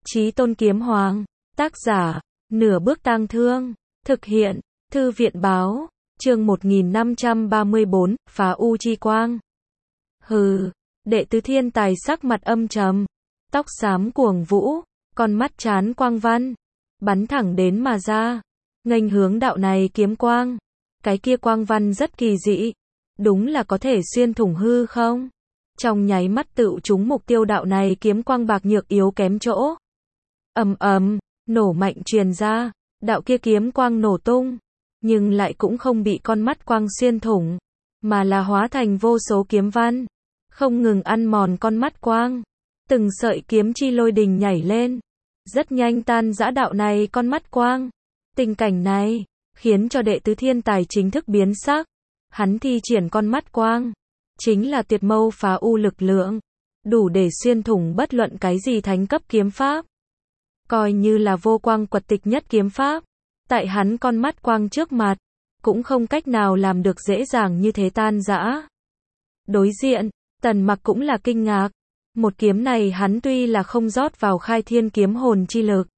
Chí Tôn Kiếm Hoàng. Tác giả, Nửa Bước Tang Thương. Thực hiện, Thư viện Báo. Chương 1534, Phá U Chi Quang. Hừ, đệ tứ thiên tài sắc mặt âm trầm, tóc xám cuồng vũ, con mắt chán quang văn, bắn thẳng đến mà ra, nghênh hướng đạo này kiếm quang. Cái kia quang văn rất kỳ dị, đúng là có thể xuyên thủng hư không? Trong nháy mắt tựu trúng mục tiêu đạo này kiếm quang bạc nhược yếu kém chỗ. Ầm ầm, nổ mạnh truyền ra, đạo kia kiếm quang nổ tung, nhưng lại cũng không bị con mắt quang xuyên thủng, mà là hóa thành vô số kiếm văn, không ngừng ăn mòn con mắt quang. Từng sợi kiếm chi lôi đình nhảy lên, rất nhanh tan rã đạo này con mắt quang. Tình cảnh này khiến cho đệ tứ thiên tài chính thức biến sắc. Hắn thi triển con mắt quang, chính là tuyệt mâu phá u lực lượng, đủ để xuyên thủng bất luận cái gì thánh cấp kiếm pháp. Coi như là vô quang quật tịch nhất kiếm pháp, tại hắn con mắt quang trước mặt, cũng không cách nào làm được dễ dàng như thế tan rã. Đối diện, Tần Mặc cũng là kinh ngạc. Một kiếm này hắn tuy là không rót vào khai thiên kiếm hồn chi lực,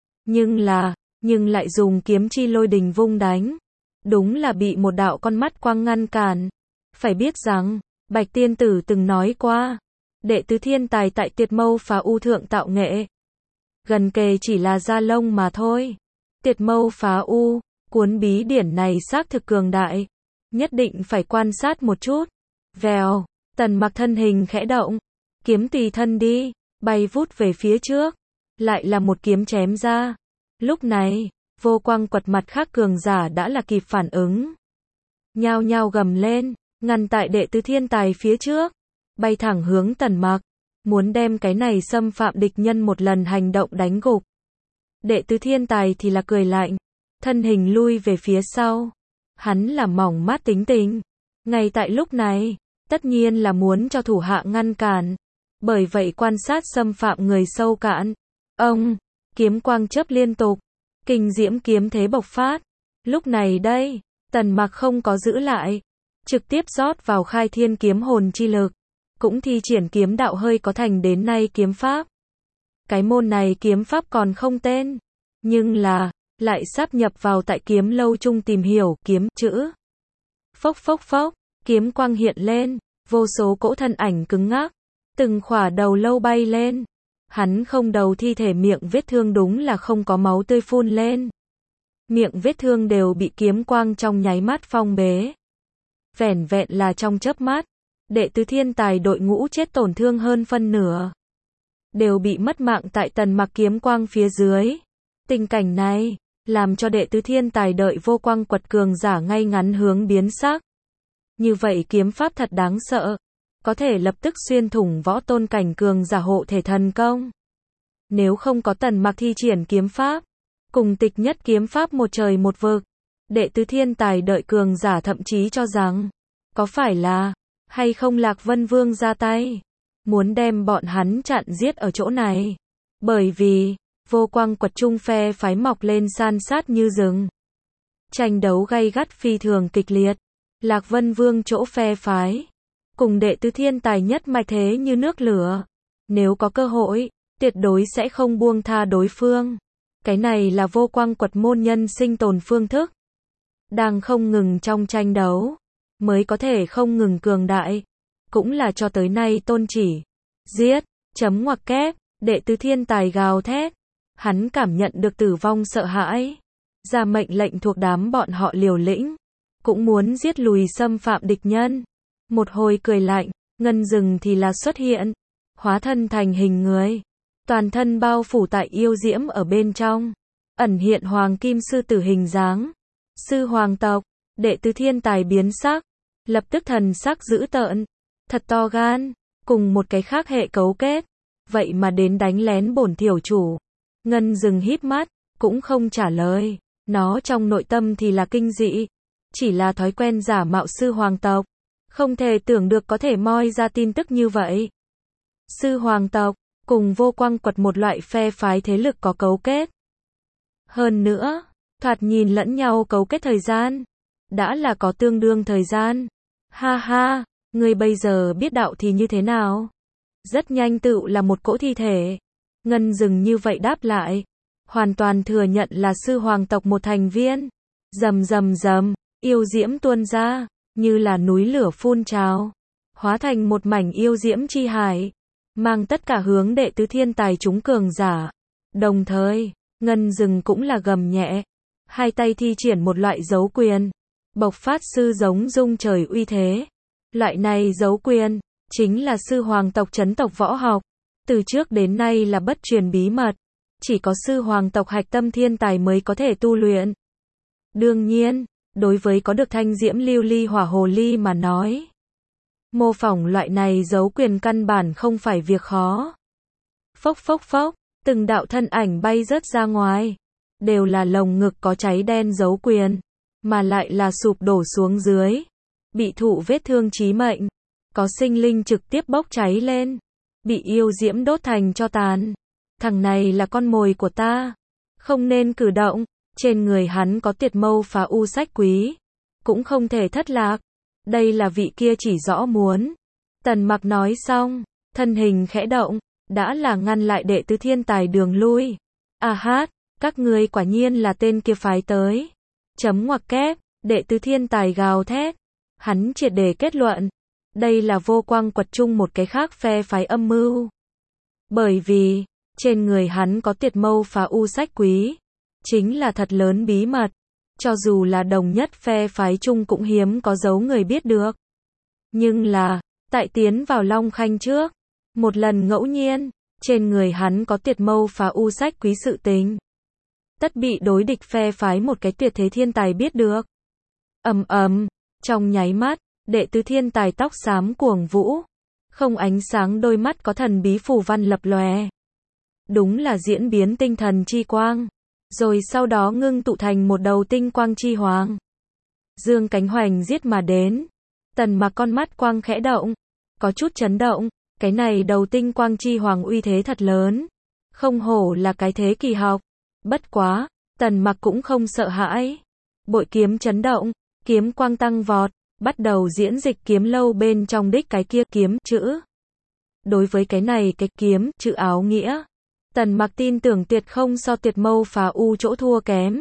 nhưng lại dùng kiếm chi lôi đình vung đánh. Đúng là bị một đạo con mắt quang ngăn cản. Phải biết rằng, Bạch Tiên Tử từng nói qua, đệ tứ thiên tài tại tuyệt mâu phá u thượng tạo nghệ, gần kề chỉ là da lông mà thôi. Tuyệt mâu phá u, cuốn bí điển này xác thực cường đại, nhất định phải quan sát một chút. Vèo, Tần Mặc thân hình khẽ động, kiếm tùy thân đi, bay vút về phía trước, lại là một kiếm chém ra. Lúc này, vô quang quật mặt khác cường giả đã là kịp phản ứng, nhao nhao gầm lên, ngăn tại đệ tứ thiên tài phía trước, bay thẳng hướng Tần Mặc, muốn đem cái này xâm phạm địch nhân một lần hành động đánh gục. Đệ tứ thiên tài thì là cười lạnh, thân hình lui về phía sau. Hắn là mỏng mát tính tình, ngay tại lúc này, tất nhiên là muốn cho thủ hạ ngăn cản, bởi vậy quan sát xâm phạm người sâu cạn. Ông, kiếm quang chớp liên tục, kinh diễm kiếm thế bộc phát. Lúc này đây, Tần Mặc không có giữ lại, trực tiếp rót vào khai thiên kiếm hồn chi lực, cũng thi triển kiếm đạo hơi có thành đến nay kiếm pháp. Cái môn này kiếm pháp còn không tên, nhưng là lại sáp nhập vào tại kiếm lâu chung tìm hiểu kiếm chữ. Phốc phốc phốc, kiếm quang hiện lên, vô số cỗ thân ảnh cứng ngắc, từng khỏa đầu lâu bay lên. Hắn không đầu thi thể miệng vết thương đúng là không có máu tươi phun lên. Miệng vết thương đều bị kiếm quang trong nháy mắt phong bế. Vẻn vẹn là trong chớp mắt, đệ tứ thiên tài đội ngũ chết tổn thương hơn phân nửa, đều bị mất mạng tại Tần Mặc kiếm quang phía dưới. Tình cảnh này làm cho đệ tứ thiên tài đợi vô quang quật cường giả ngay ngắn hướng biến sắc. Như vậy kiếm pháp thật đáng sợ, có thể lập tức xuyên thủng võ tôn cảnh cường giả hộ thể thần công. Nếu không có Tần Mặc thi triển kiếm pháp, cùng tịch nhất kiếm pháp một trời một vực, đệ tứ thiên tài đợi cường giả thậm chí cho rằng, có phải là, hay không Lạc Vân Vương ra tay, muốn đem bọn hắn chặn giết ở chỗ này. Bởi vì, vô quang quật trung phe phái mọc lên san sát như rừng. Tranh đấu gay gắt phi thường kịch liệt. Lạc Vân Vương chỗ phe phái, cùng đệ tứ thiên tài nhất mạch thế như nước lửa. Nếu có cơ hội, tuyệt đối sẽ không buông tha đối phương. Cái này là vô quang quật môn nhân sinh tồn phương thức. Đang không ngừng trong tranh đấu, mới có thể không ngừng cường đại. Cũng là cho tới nay tôn chỉ. Giết, chấm ngoặc kép, đệ tứ thiên tài gào thét. Hắn cảm nhận được tử vong sợ hãi. Ra mệnh lệnh thuộc đám bọn họ liều lĩnh. Cũng muốn giết lùi xâm phạm địch nhân. Một hồi cười lạnh, ngân rừng thì là xuất hiện. Hóa thân thành hình người. Toàn thân bao phủ tại yêu diễm ở bên trong. Ẩn hiện hoàng kim sư tử hình dáng. Sư hoàng tộc, đệ tứ thiên tài biến sắc. Lập tức thần sắc dữ tợn. Thật to gan, cùng một cái khác hệ cấu kết. Vậy mà đến đánh lén bổn thiểu chủ. Ngân rừng híp mắt, cũng không trả lời. Nó trong nội tâm thì là kinh dị. Chỉ là thói quen giả mạo sư hoàng tộc. Không thể tưởng được có thể moi ra tin tức như vậy. Sư hoàng tộc, cùng vô quang quật một loại phe phái thế lực có cấu kết. Hơn nữa, thoạt nhìn lẫn nhau cấu kết thời gian. Đã là có tương đương thời gian. Ha ha, ngươi bây giờ biết đạo thì như thế nào? Rất nhanh tựu là một cỗ thi thể. Ngân Dừng như vậy đáp lại. Hoàn toàn thừa nhận là sư hoàng tộc một thành viên. Rầm rầm rầm, yêu diễm tuôn ra, như là núi lửa phun trào. Hóa thành một mảnh yêu diễm chi hải. Mang tất cả hướng đệ tứ thiên tài chúng cường giả. Đồng thời, Ngân Dừng cũng là gầm nhẹ. Hai tay thi triển một loại dấu quyền. Bộc phát sư giống rung trời uy thế. Loại này dấu quyền, chính là sư hoàng tộc chấn tộc võ học. Từ trước đến nay là bất truyền bí mật. Chỉ có sư hoàng tộc hạch tâm thiên tài mới có thể tu luyện. Đương nhiên, đối với có được thanh diễm lưu ly hỏa hồ ly mà nói. Mô phỏng loại này dấu quyền căn bản không phải việc khó. Phốc phốc phốc, từng đạo thân ảnh bay rớt ra ngoài. Đều là lồng ngực có cháy đen dấu quyền. Mà lại là sụp đổ xuống dưới. Bị thụ vết thương chí mệnh. Có sinh linh trực tiếp bốc cháy lên. Bị yêu diễm đốt thành tro tàn. Thằng này là con mồi của ta. Không nên cử động. Trên người hắn có Tiệt Mâu Phá U sách quý. Cũng không thể thất lạc. Đây là vị kia chỉ rõ muốn. Tần Mặc nói xong. Thân hình khẽ động. Đã là ngăn lại đệ tứ thiên tài đường lui. À hát, các ngươi quả nhiên là tên kia phái tới. Chấm ngoặc kép, đệ tứ thiên tài gào thét. Hắn triệt để kết luận. Đây là Vô Quang quật chung một cái khác phe phái âm mưu. Bởi vì, trên người hắn có Tiệt Mâu Phá U sách quý. Chính là thật lớn bí mật. Cho dù là đồng nhất phe phái chung cũng hiếm có dấu người biết được. Nhưng là, tại tiến vào Long Khanh trước. Một lần ngẫu nhiên, trên người hắn có Tiệt Mâu Phá U sách quý sự tình. Tất bị đối địch phe phái một cái tuyệt thế thiên tài biết được. Ầm ầm, trong nháy mắt, đệ tứ thiên tài tóc xám cuồng vũ. Không ánh sáng đôi mắt có thần bí phù văn lập lòe. Đúng là diễn biến tinh thần chi quang. Rồi sau đó ngưng tụ thành một đầu tinh quang chi hoàng. Dương cánh hoành giết mà đến. Tần Mặc con mắt quang khẽ động. Có chút chấn động. Cái này đầu tinh quang chi hoàng uy thế thật lớn. Không hổ là cái thế kỳ học. Bất quá, Tần Mặc cũng không sợ hãi. Bội kiếm chấn động, kiếm quang tăng vọt, bắt đầu diễn dịch kiếm lâu bên trong đích cái kia kiếm chữ. Đối với cái này cái kiếm chữ áo nghĩa, Tần Mặc tin tưởng tuyệt không so Tiệt Mâu Phá U chỗ thua kém.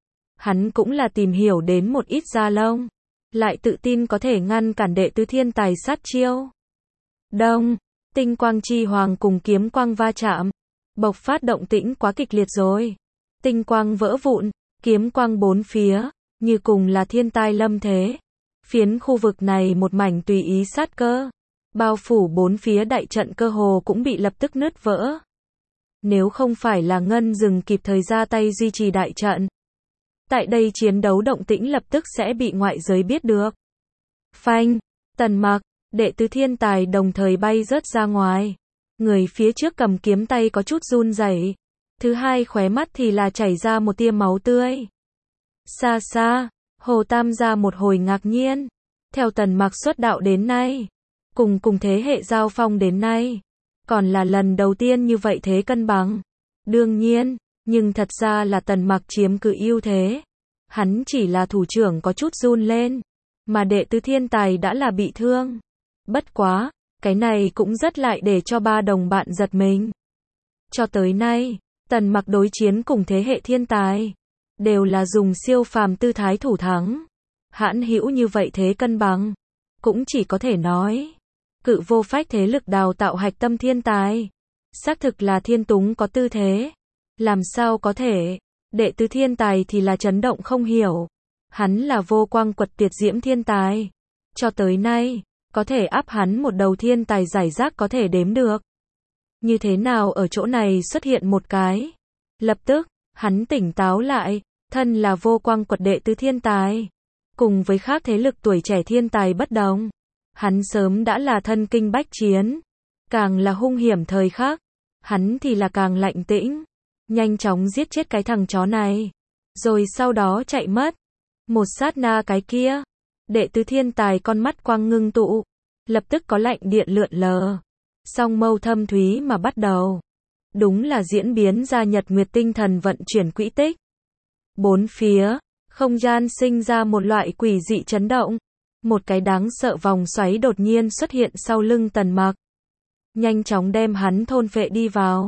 Hắn cũng là tìm hiểu đến một ít da lông, lại tự tin có thể ngăn cản đệ tứ thiên tài sát chiêu. Đông, tinh quang chi hoàng cùng kiếm quang va chạm, bộc phát động tĩnh quá kịch liệt rồi. Tinh quang vỡ vụn, kiếm quang bốn phía, như cùng là thiên tai lâm thế. Phiến khu vực này một mảnh tùy ý sát cơ. Bao phủ bốn phía đại trận cơ hồ cũng bị lập tức nứt vỡ. Nếu không phải là Ngân Dừng kịp thời ra tay duy trì đại trận. Tại đây chiến đấu động tĩnh lập tức sẽ bị ngoại giới biết được. Phanh, Tần Mặc, đệ tứ thiên tài đồng thời bay rớt ra ngoài. Người phía trước cầm kiếm tay có chút run rẩy. Thứ hai khóe mắt thì là chảy ra một tia máu tươi. Xa xa, Hồ Tam gia một hồi ngạc nhiên. Theo Tần Mặc xuất đạo đến nay, cùng thế hệ giao phong đến nay, còn là lần đầu tiên như vậy thế cân bằng. Đương nhiên, nhưng thật ra là Tần Mặc chiếm cứ ưu thế. Hắn chỉ là thủ trưởng có chút run lên, mà đệ tứ thiên tài đã là bị thương. Bất quá, cái này cũng rất lại để cho ba đồng bạn giật mình. Cho tới nay, Tần Mặc đối chiến cùng thế hệ thiên tài, đều là dùng siêu phàm tư thái thủ thắng. Hãn hữu như vậy thế cân bằng, cũng chỉ có thể nói, Cự Vô Phách thế lực đào tạo hạch tâm thiên tài. Xác thực là thiên túng có tư thế. Làm sao có thể, đệ tứ thiên tài thì là chấn động không hiểu. Hắn là Vô Quang quật tuyệt diễm thiên tài. Cho tới nay, có thể áp hắn một đầu thiên tài giải rác có thể đếm được. Như thế nào ở chỗ này xuất hiện một cái. Lập tức, hắn tỉnh táo lại, thân là Vô Quang quật đệ tứ thiên tài. Cùng với khác thế lực tuổi trẻ thiên tài bất đồng. Hắn sớm đã là thân kinh bách chiến. Càng là hung hiểm thời khắc, hắn thì là càng lạnh tĩnh. Nhanh chóng giết chết cái thằng chó này. Rồi sau đó chạy mất. Một sát na cái kia. Đệ tứ thiên tài con mắt quang ngưng tụ. Lập tức có lạnh điện lượn lờ. Song mâu thâm thúy mà bắt đầu. Đúng là diễn biến ra nhật nguyệt tinh thần vận chuyển quỹ tích. Bốn phía, không gian sinh ra một loại quỷ dị chấn động. Một cái đáng sợ vòng xoáy đột nhiên xuất hiện sau lưng Tần Mặc. Nhanh chóng đem hắn thôn phệ đi vào.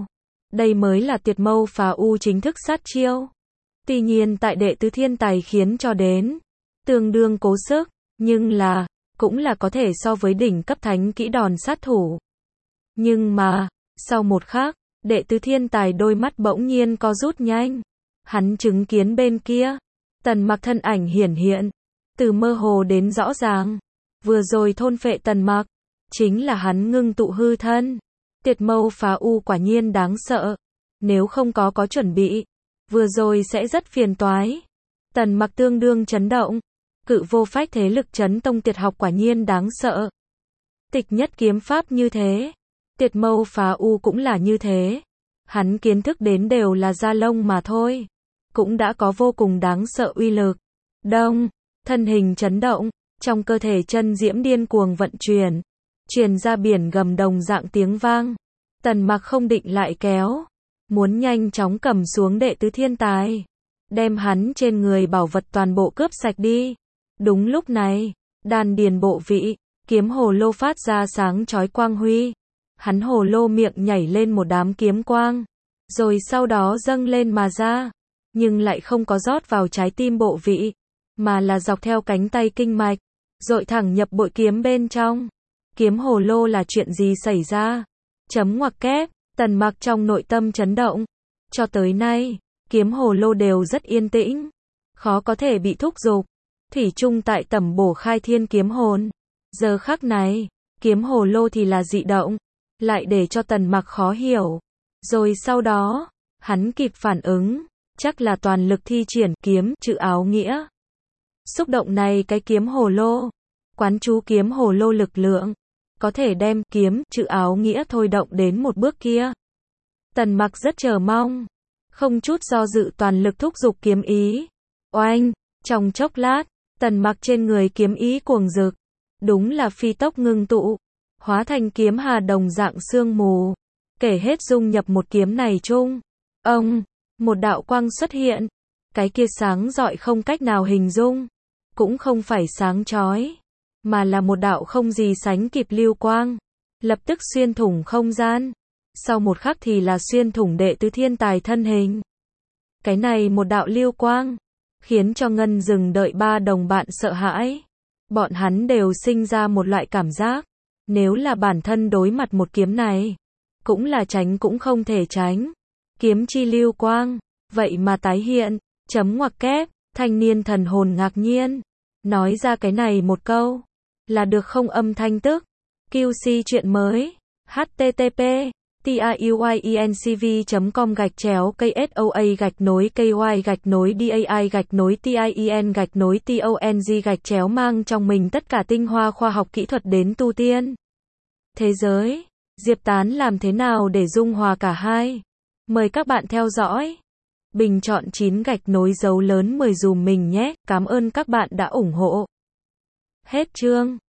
Đây mới là tuyệt mâu phá u chính thức sát chiêu. Tuy nhiên tại đệ tứ thiên tài khiến cho đến tương đương cố sức, nhưng là cũng là có thể so với đỉnh cấp thánh kỹ đòn sát thủ. Nhưng mà, sau một khắc, đệ tứ thiên tài đôi mắt bỗng nhiên co rút nhanh. Hắn chứng kiến bên kia, Tần Mặc thân ảnh hiển hiện, từ mơ hồ đến rõ ràng. Vừa rồi thôn phệ Tần Mặc, chính là hắn ngưng tụ hư thân. Tuyệt mâu phá u quả nhiên đáng sợ. Nếu không có chuẩn bị, vừa rồi sẽ rất phiền toái. Tần Mặc tương đương chấn động. Cự vô phách thế lực chấn tông tuyệt học quả nhiên đáng sợ. Tịch nhất kiếm pháp như thế. Tuyệt mâu phá u cũng là như thế. Hắn kiến thức đến đều là da lông mà thôi. Cũng đã có vô cùng đáng sợ uy lực. Đông, thân hình chấn động, trong cơ thể chân diễm điên cuồng vận chuyển. Truyền ra biển gầm đồng dạng tiếng vang. Tần Mặc không định lại kéo. Muốn nhanh chóng cầm xuống đệ tứ thiên tài. Đem hắn trên người bảo vật toàn bộ cướp sạch đi. Đúng lúc này, đan điền bộ vị, kiếm hồ lô phát ra sáng chói quang huy. Hắn hồ lô miệng nhảy lên một đám kiếm quang. Rồi sau đó dâng lên mà ra. Nhưng lại không có rót vào trái tim bộ vị. Mà là dọc theo cánh tay kinh mạch. Dội thẳng nhập bội kiếm bên trong. Kiếm hồ lô là chuyện gì xảy ra? Chấm ngoặc kép, Tần Mặc trong nội tâm chấn động. Cho tới nay, kiếm hồ lô đều rất yên tĩnh. Khó có thể bị thúc giục. Thủy chung tại tẩm bổ khai thiên kiếm hồn. Giờ khắc này, kiếm hồ lô thì là dị động. Lại để cho Tần Mặc khó hiểu. Rồi sau đó, hắn kịp phản ứng. Chắc là toàn lực thi triển kiếm chữ áo nghĩa. Xúc động này cái kiếm hồ lô. Quán chú kiếm hồ lô lực lượng. Có thể đem kiếm chữ áo nghĩa thôi động đến một bước kia. Tần Mặc rất chờ mong. Không chút do dự toàn lực thúc giục kiếm ý. Oanh, trong chốc lát, Tần Mặc trên người kiếm ý cuồng rực. Đúng là phi tốc ngưng tụ. Hóa thành kiếm hà đồng dạng sương mù. Kể hết dung nhập một kiếm này chung. Ông, một đạo quang xuất hiện. Cái kia sáng rọi không cách nào hình dung. Cũng không phải sáng chói. Mà là một đạo không gì sánh kịp lưu quang. Lập tức xuyên thủng không gian. Sau một khắc thì là xuyên thủng đệ tứ thiên tài thân hình. Cái này một đạo lưu quang. Khiến cho Ngân Dừng đợi ba đồng bạn sợ hãi. Bọn hắn đều sinh ra một loại cảm giác. Nếu là bản thân đối mặt một kiếm này. Cũng là tránh cũng không thể tránh. Kiếm chi lưu quang. Vậy mà tái hiện. Chấm ngoặc kép. Thanh niên thần hồn ngạc nhiên. Nói ra cái này một câu. Là được không âm thanh tức. QC chuyện mới. http tiyuinCV.com/KSOA-KY-DAI-TIEN-TONG mang trong mình tất cả tinh hoa khoa học kỹ thuật đến tu tiên. Thế giới, Diệp Tán làm thế nào để dung hòa cả hai? Mời các bạn theo dõi. Bình chọn 9 gạch nối dấu lớn 10 dùm mình nhé. Cảm ơn các bạn đã ủng hộ. Hết chương.